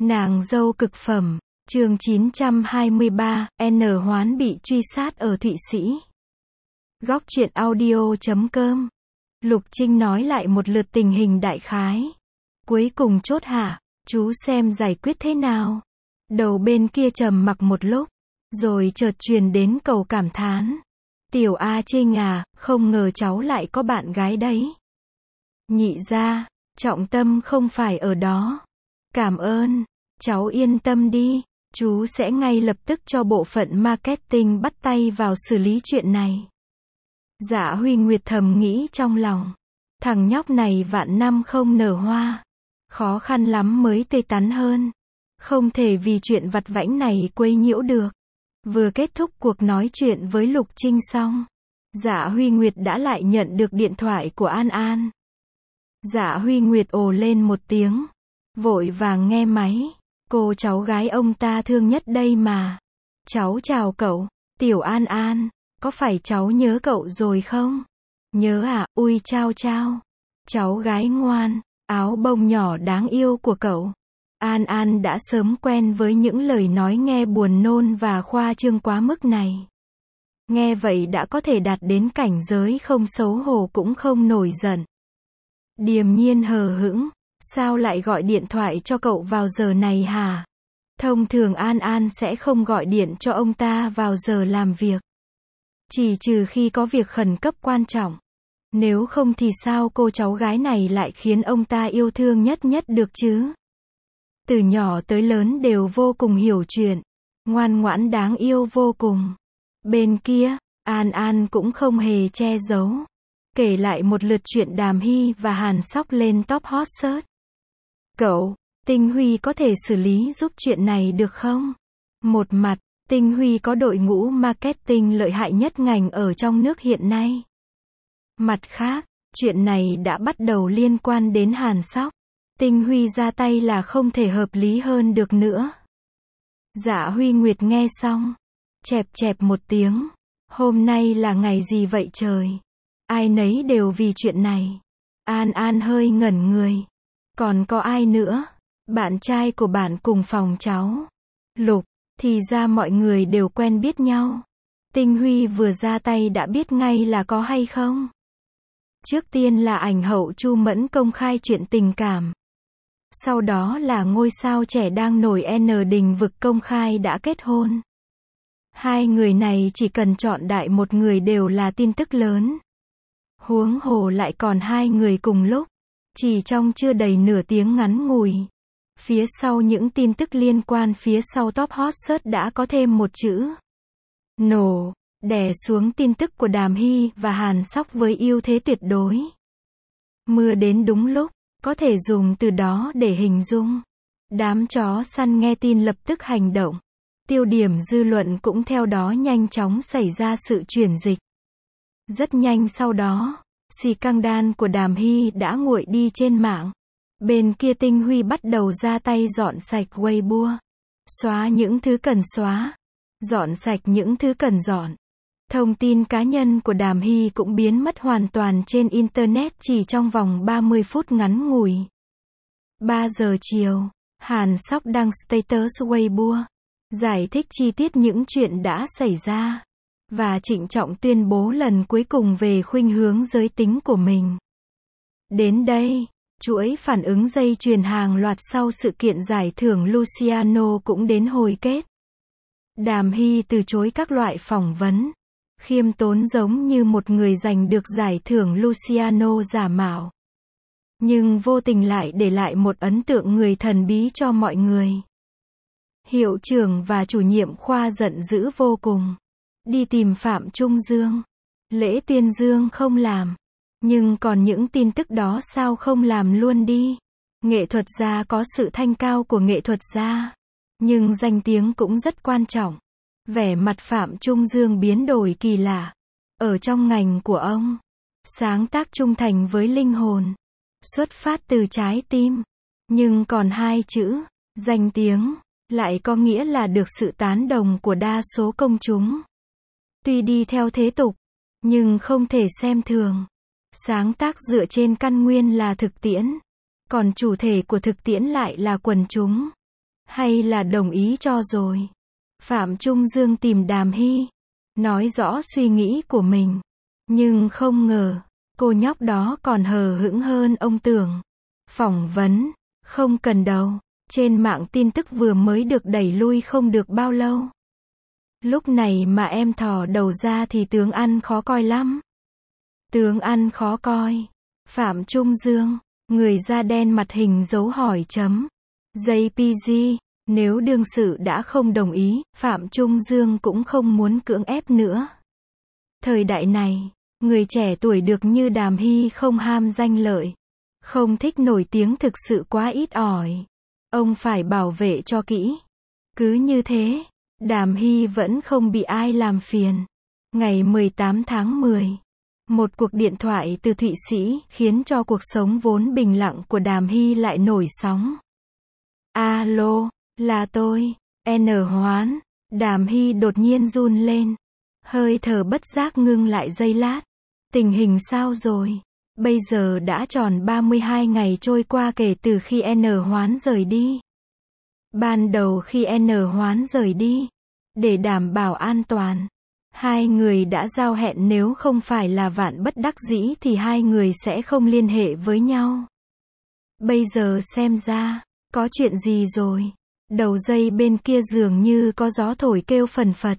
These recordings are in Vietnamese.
Nàng dâu cực phẩm, chương 923, N Hoán bị truy sát ở Thụy Sĩ. Góc truyện audio.com. Lục Trinh nói lại một lượt tình hình đại khái. Cuối cùng chốt hạ, chú xem giải quyết thế nào. Đầu bên kia trầm mặc một lúc, rồi chợt truyền đến câu cảm thán. Tiểu A Trinh à, không ngờ cháu lại có bạn gái đấy. Nhị gia, trọng tâm không phải ở đó. Cảm ơn, cháu yên tâm đi, chú sẽ ngay lập tức cho bộ phận marketing bắt tay vào xử lý chuyện này. Dạ Huy Nguyệt thầm nghĩ trong lòng, thằng nhóc này vạn năm không nở hoa, khó khăn lắm mới tươi tắn hơn, không thể vì chuyện vặt vãnh này quấy nhiễu được. Vừa kết thúc cuộc nói chuyện với Lục Trinh xong, Dạ Huy Nguyệt đã lại nhận được điện thoại của An An. Dạ Huy Nguyệt ồ lên một tiếng, vội vàng nghe máy. Cô cháu gái ông ta thương nhất đây mà. Cháu chào cậu, Tiểu An An, có phải cháu nhớ cậu rồi không? Nhớ à, ui chao chao. Cháu gái ngoan, áo bông nhỏ đáng yêu của cậu. An An đã sớm quen với những lời nói nghe buồn nôn và khoa trương quá mức này. Nghe vậy đã có thể đạt đến cảnh giới không xấu hổ cũng không nổi giận. Điềm nhiên hờ hững. Sao lại gọi điện thoại cho cậu vào giờ này hả? Thông thường An An sẽ không gọi điện cho ông ta vào giờ làm việc. Chỉ trừ khi có việc khẩn cấp quan trọng. Nếu không thì sao cô cháu gái này lại khiến ông ta yêu thương nhất được chứ? Từ nhỏ tới lớn đều vô cùng hiểu chuyện. Ngoan ngoãn đáng yêu vô cùng. Bên kia, An An cũng không hề che giấu. Kể lại một lượt chuyện Đàm Hy và Hàn Sóc lên top hot search. Cậu, Tinh Huy có thể xử lý giúp chuyện này được không? Một mặt, Tinh Huy có đội ngũ marketing lợi hại nhất ngành ở trong nước hiện nay. Mặt khác, chuyện này đã bắt đầu liên quan đến Hàn Sóc. Tinh Huy ra tay là không thể hợp lý hơn được nữa. Dạ Huy Nguyệt nghe xong, chẹp một tiếng. Hôm nay là ngày gì vậy trời? Ai nấy đều vì chuyện này. An An hơi ngẩn người. Còn có ai nữa? Bạn trai của bạn cùng phòng cháu. Lục, thì ra mọi người đều quen biết nhau. Tinh Huy vừa ra tay đã biết ngay là có hay không. Trước tiên là ảnh hậu Chu Mẫn công khai chuyện tình cảm. Sau đó là ngôi sao trẻ đang nổi N Đình Vực công khai đã kết hôn. Hai người này chỉ cần chọn đại một người đều là tin tức lớn. Huống hồ lại còn hai người cùng lúc. Chỉ trong chưa đầy nửa tiếng ngắn ngủi. Phía sau những tin tức liên quan phía sau top hot search đã có thêm một chữ. Nổ, đè xuống tin tức của Đàm Hy và Hàn Sóc với ưu thế tuyệt đối. Mưa đến đúng lúc, có thể dùng từ đó để hình dung. Đám chó săn nghe tin lập tức hành động. Tiêu điểm dư luận cũng theo đó nhanh chóng xảy ra sự chuyển dịch. Rất nhanh sau đó, scandal của Đàm Hy đã nguội đi trên mạng. Bên kia Tinh Huy bắt đầu ra tay dọn sạch Weibo. Xóa những thứ cần xóa. Dọn sạch những thứ cần dọn. Thông tin cá nhân của Đàm Hy cũng biến mất hoàn toàn trên Internet chỉ trong vòng 30 phút ngắn ngủi. 3 giờ chiều, Hàn Sóc đăng status Weibo. Giải thích chi tiết những chuyện đã xảy ra. Và trịnh trọng tuyên bố lần cuối cùng về khuynh hướng giới tính của mình. Đến đây, chuỗi phản ứng dây chuyền hàng loạt sau sự kiện giải thưởng Luciano cũng đến hồi kết. Đàm Hy từ chối các loại phỏng vấn. Khiêm tốn giống như một người giành được giải thưởng Luciano giả mạo. Nhưng vô tình lại để lại một ấn tượng người thần bí cho mọi người. Hiệu trưởng và chủ nhiệm khoa giận dữ vô cùng. Đi tìm Phạm Trung Dương. Lễ tuyên dương không làm. Nhưng còn những tin tức đó sao không làm luôn đi. Nghệ thuật gia có sự thanh cao của nghệ thuật gia. Nhưng danh tiếng cũng rất quan trọng. Vẻ mặt Phạm Trung Dương biến đổi kỳ lạ. Ở trong ngành của ông, sáng tác trung thành với linh hồn. Xuất phát từ trái tim. Nhưng còn hai chữ, danh tiếng, lại có nghĩa là được sự tán đồng của đa số công chúng. Tuy đi theo thế tục, nhưng không thể xem thường. Sáng tác dựa trên căn nguyên là thực tiễn, còn chủ thể của thực tiễn lại là quần chúng. Hay là đồng ý cho rồi? Phạm Trung Dương tìm Đàm Hy, nói rõ suy nghĩ của mình. Nhưng không ngờ, cô nhóc đó còn hờ hững hơn ông tưởng. Phỏng vấn, không cần đâu. Trên mạng tin tức vừa mới được đẩy lui không được bao lâu. Lúc này mà em thò đầu ra thì tướng ăn khó coi lắm. Tướng ăn khó coi. Phạm Trung Dương, người da đen mặt hình dấu hỏi chấm. JPG, nếu đương sự đã không đồng ý, Phạm Trung Dương cũng không muốn cưỡng ép nữa. Thời đại này, người trẻ tuổi được như Đàm Hy không ham danh lợi, không thích nổi tiếng thực sự quá ít ỏi. Ông phải bảo vệ cho kỹ. Cứ như thế, Đàm Hy vẫn không bị ai làm phiền. Ngày 18 tháng 10, một cuộc điện thoại từ Thụy Sĩ khiến cho cuộc sống vốn bình lặng của Đàm Hy lại nổi sóng. Alo, là tôi, N Hoán. Đàm Hy đột nhiên run lên. Hơi thở bất giác ngưng lại giây lát. Tình hình sao rồi? Bây giờ đã tròn 32 ngày trôi qua kể từ khi N Hoán rời đi. Ban đầu khi N Hoán rời đi, để đảm bảo an toàn, hai người đã giao hẹn nếu không phải là vạn bất đắc dĩ thì hai người sẽ không liên hệ với nhau. Bây giờ xem ra, có chuyện gì rồi? Đầu dây bên kia dường như có gió thổi kêu phần phật.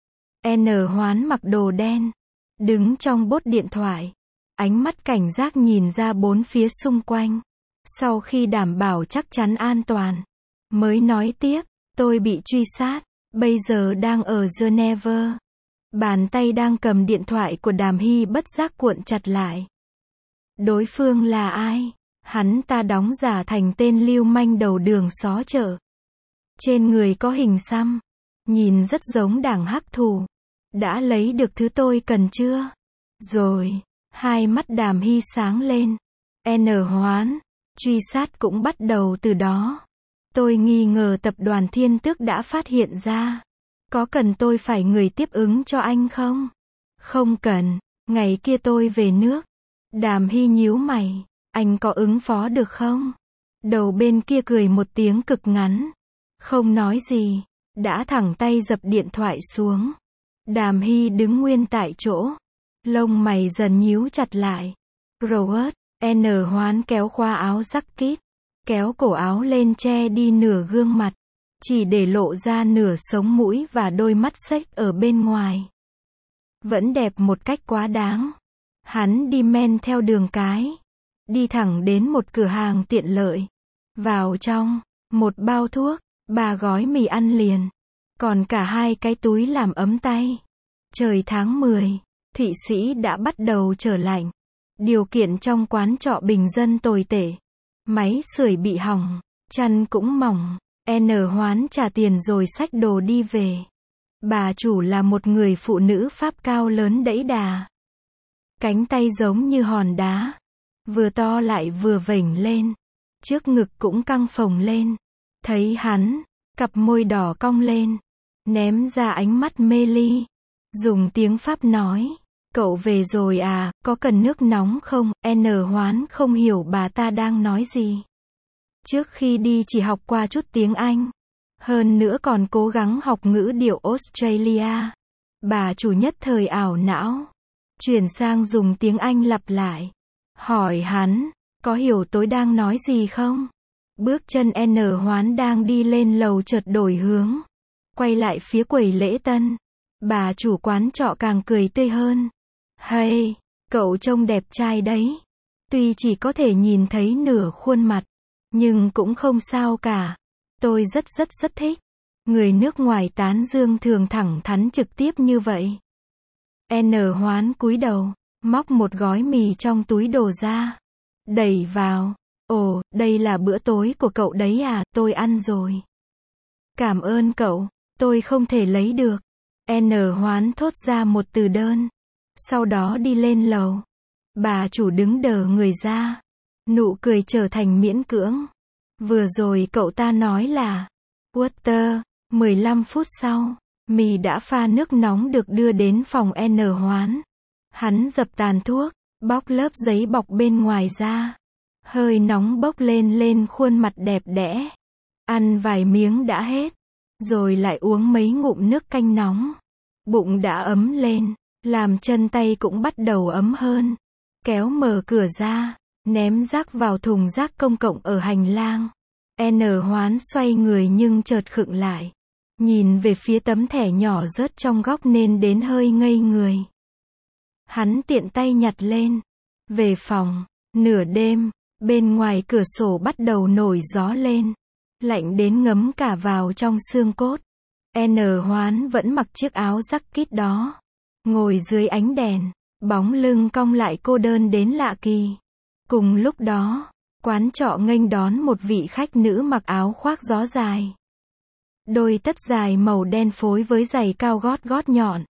N Hoán mặc đồ đen, đứng trong bốt điện thoại, ánh mắt cảnh giác nhìn ra bốn phía xung quanh. Sau khi đảm bảo chắc chắn an toàn, mới nói tiếp, tôi bị truy sát, bây giờ đang ở Geneva. Bàn tay đang cầm điện thoại của Đàm Hy bất giác cuộn chặt lại. Đối phương là ai? Hắn ta đóng giả thành tên lưu manh đầu đường xó chợ. Trên người có hình xăm, nhìn rất giống đảng Hắc Thù. Đã lấy được thứ tôi cần chưa? Rồi, hai mắt Đàm Hy sáng lên. N Hoán, truy sát cũng bắt đầu từ đó. Tôi nghi ngờ tập đoàn Thiên Tước đã phát hiện ra. Có cần tôi phải người tiếp ứng cho anh không? Không cần, ngày kia tôi về nước. Đàm Hy nhíu mày, anh có ứng phó được không? Đầu bên kia cười một tiếng cực ngắn. Không nói gì, đã thẳng tay dập điện thoại xuống. Đàm Hy đứng nguyên tại chỗ. Lông mày dần nhíu chặt lại. Robert, N Hoán kéo khoa áo jacket, kéo cổ áo lên che đi nửa gương mặt, chỉ để lộ ra nửa sống mũi và đôi mắt xếch ở bên ngoài. Vẫn đẹp một cách quá đáng. Hắn đi men theo đường cái, đi thẳng đến một cửa hàng tiện lợi. Vào trong, một bao thuốc, 3 gói mì ăn liền, còn cả 2 cái túi làm ấm tay. Trời tháng 10, Thụy Sĩ đã bắt đầu trở lạnh. Điều kiện trong quán trọ bình dân tồi tệ. Máy sưởi bị hỏng, chăn cũng mỏng. N Hoán trả tiền rồi xách đồ đi về. Bà chủ là một người phụ nữ Pháp cao lớn đẫy đà. Cánh tay giống như hòn đá, vừa to lại vừa vểnh lên. Trước ngực cũng căng phồng lên. Thấy hắn, cặp môi đỏ cong lên, ném ra ánh mắt mê ly. Dùng tiếng Pháp nói, cậu về rồi à, có cần nước nóng không? N Hoán không hiểu bà ta đang nói gì. Trước khi đi chỉ học qua chút tiếng Anh. Hơn nữa còn cố gắng học ngữ điệu Australia. Bà chủ nhất thời ảo não. Chuyển sang dùng tiếng Anh lặp lại. Hỏi hắn, có hiểu tôi đang nói gì không? Bước chân N Hoán đang đi lên lầu chợt đổi hướng. Quay lại phía quầy lễ tân. Bà chủ quán trọ càng cười tươi hơn. Hey, cậu trông đẹp trai đấy. Tuy chỉ có thể nhìn thấy nửa khuôn mặt, nhưng cũng không sao cả. Tôi rất thích. Người nước ngoài tán dương thường thẳng thắn trực tiếp như vậy. N Hoán cúi đầu, móc một gói mì trong túi đồ ra. Đẩy vào. Ồ, đây là bữa tối của cậu đấy à, tôi ăn rồi. Cảm ơn cậu, tôi không thể lấy được. N Hoán thốt ra một từ đơn. Sau đó đi lên lầu. Bà chủ đứng đờ người ra. Nụ cười trở thành miễn cưỡng. Vừa rồi cậu ta nói là water. 15 phút sau, mì đã pha nước nóng được đưa đến phòng N Hoán. Hắn dập tàn thuốc, bóc lớp giấy bọc bên ngoài ra. Hơi nóng bốc lên khuôn mặt đẹp đẽ. Ăn vài miếng đã hết. Rồi lại uống mấy ngụm nước canh nóng. Bụng đã ấm lên. Làm chân tay cũng bắt đầu ấm hơn. Kéo mở cửa ra. Ném rác vào thùng rác công cộng ở hành lang. Hoán xoay người nhưng chợt khựng lại. Nhìn về phía tấm thẻ nhỏ rớt trong góc nên đến hơi ngây người. Hắn tiện tay nhặt lên. Về phòng. Nửa đêm. Bên ngoài cửa sổ bắt đầu nổi gió lên. Lạnh đến ngấm cả vào trong xương cốt. Hoán vẫn mặc chiếc áo jacket đó. Ngồi dưới ánh đèn. Bóng lưng cong lại cô đơn đến lạ kỳ. Cùng lúc đó, quán trọ nghênh đón một vị khách nữ mặc áo khoác gió dài. Đôi tất dài màu đen phối với giày cao gót nhọn.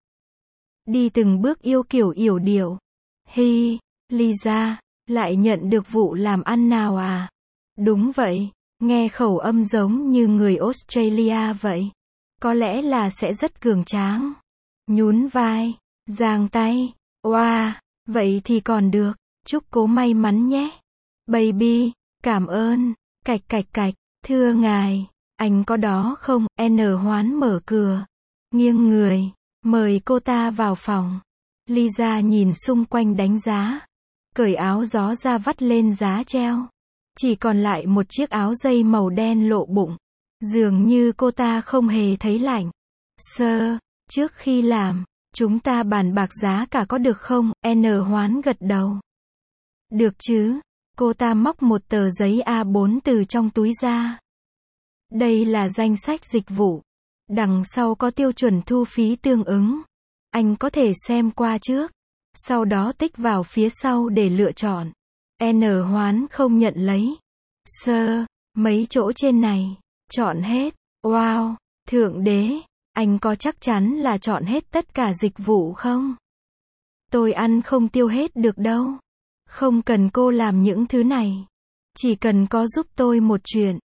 Đi từng bước yêu kiểu yểu điệu. Hi, Lisa, lại nhận được vụ làm ăn nào à? Đúng vậy, nghe khẩu âm giống như người Australia vậy. Có lẽ là sẽ rất cường tráng. Nhún vai, giang tay, oa, vậy thì còn được, chúc cố may mắn nhé. Baby, cảm ơn, cạch, thưa ngài, anh có đó không? Hoán mở cửa, nghiêng người, mời cô ta vào phòng. Lisa nhìn xung quanh đánh giá, cởi áo gió ra vắt lên giá treo. Chỉ còn lại một chiếc áo dây màu đen lộ bụng. Dường như cô ta không hề thấy lạnh. Sir, trước khi làm, chúng ta bàn bạc giá cả có được không? Hoán gật đầu. Được chứ. Cô ta móc một tờ giấy A4 từ trong túi ra. Đây là danh sách dịch vụ. Đằng sau có tiêu chuẩn thu phí tương ứng. Anh có thể xem qua trước. Sau đó tích vào phía sau để lựa chọn. Hoán không nhận lấy. Sir, mấy chỗ trên này. Chọn hết. Wow, thượng đế. Anh có chắc chắn là chọn hết tất cả dịch vụ không? Tôi ăn không tiêu hết được đâu. Không cần cô làm những thứ này. Chỉ cần có giúp tôi một chuyện.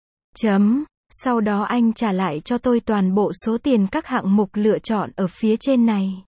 Sau đó anh trả lại cho tôi toàn bộ số tiền các hạng mục lựa chọn ở phía trên này.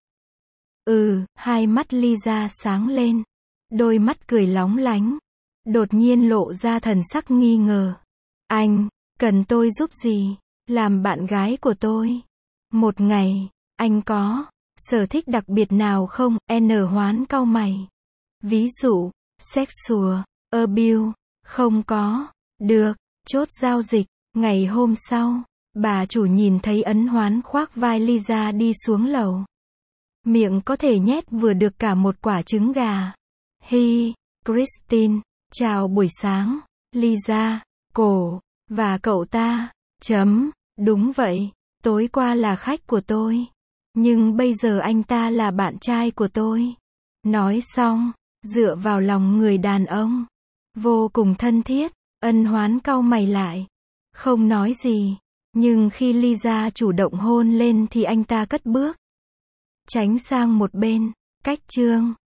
Hai mắt Lisa sáng lên. Đôi mắt cười lóng lánh. Đột nhiên lộ ra thần sắc nghi ngờ. Anh, cần tôi giúp gì? Làm bạn gái của tôi. Một ngày, anh có sở thích đặc biệt nào không? Hoán cau mày. Ví dụ, sexual abuse, không có. Được, chốt giao dịch. Ngày hôm sau, bà chủ nhìn thấy Hoán khoác vai Lisa đi xuống lầu. Miệng có thể nhét vừa được cả một quả trứng gà. Hi, Christine, chào buổi sáng. Lisa, cổ, và cậu ta. Đúng vậy, tối qua là khách của tôi. Nhưng bây giờ anh ta là bạn trai của tôi. Nói xong, dựa vào lòng người đàn ông. Vô cùng thân thiết. Hoán cau mày lại. Không nói gì. Nhưng khi Lisa chủ động hôn lên thì anh ta cất bước. Tránh sang một bên. Cách chương.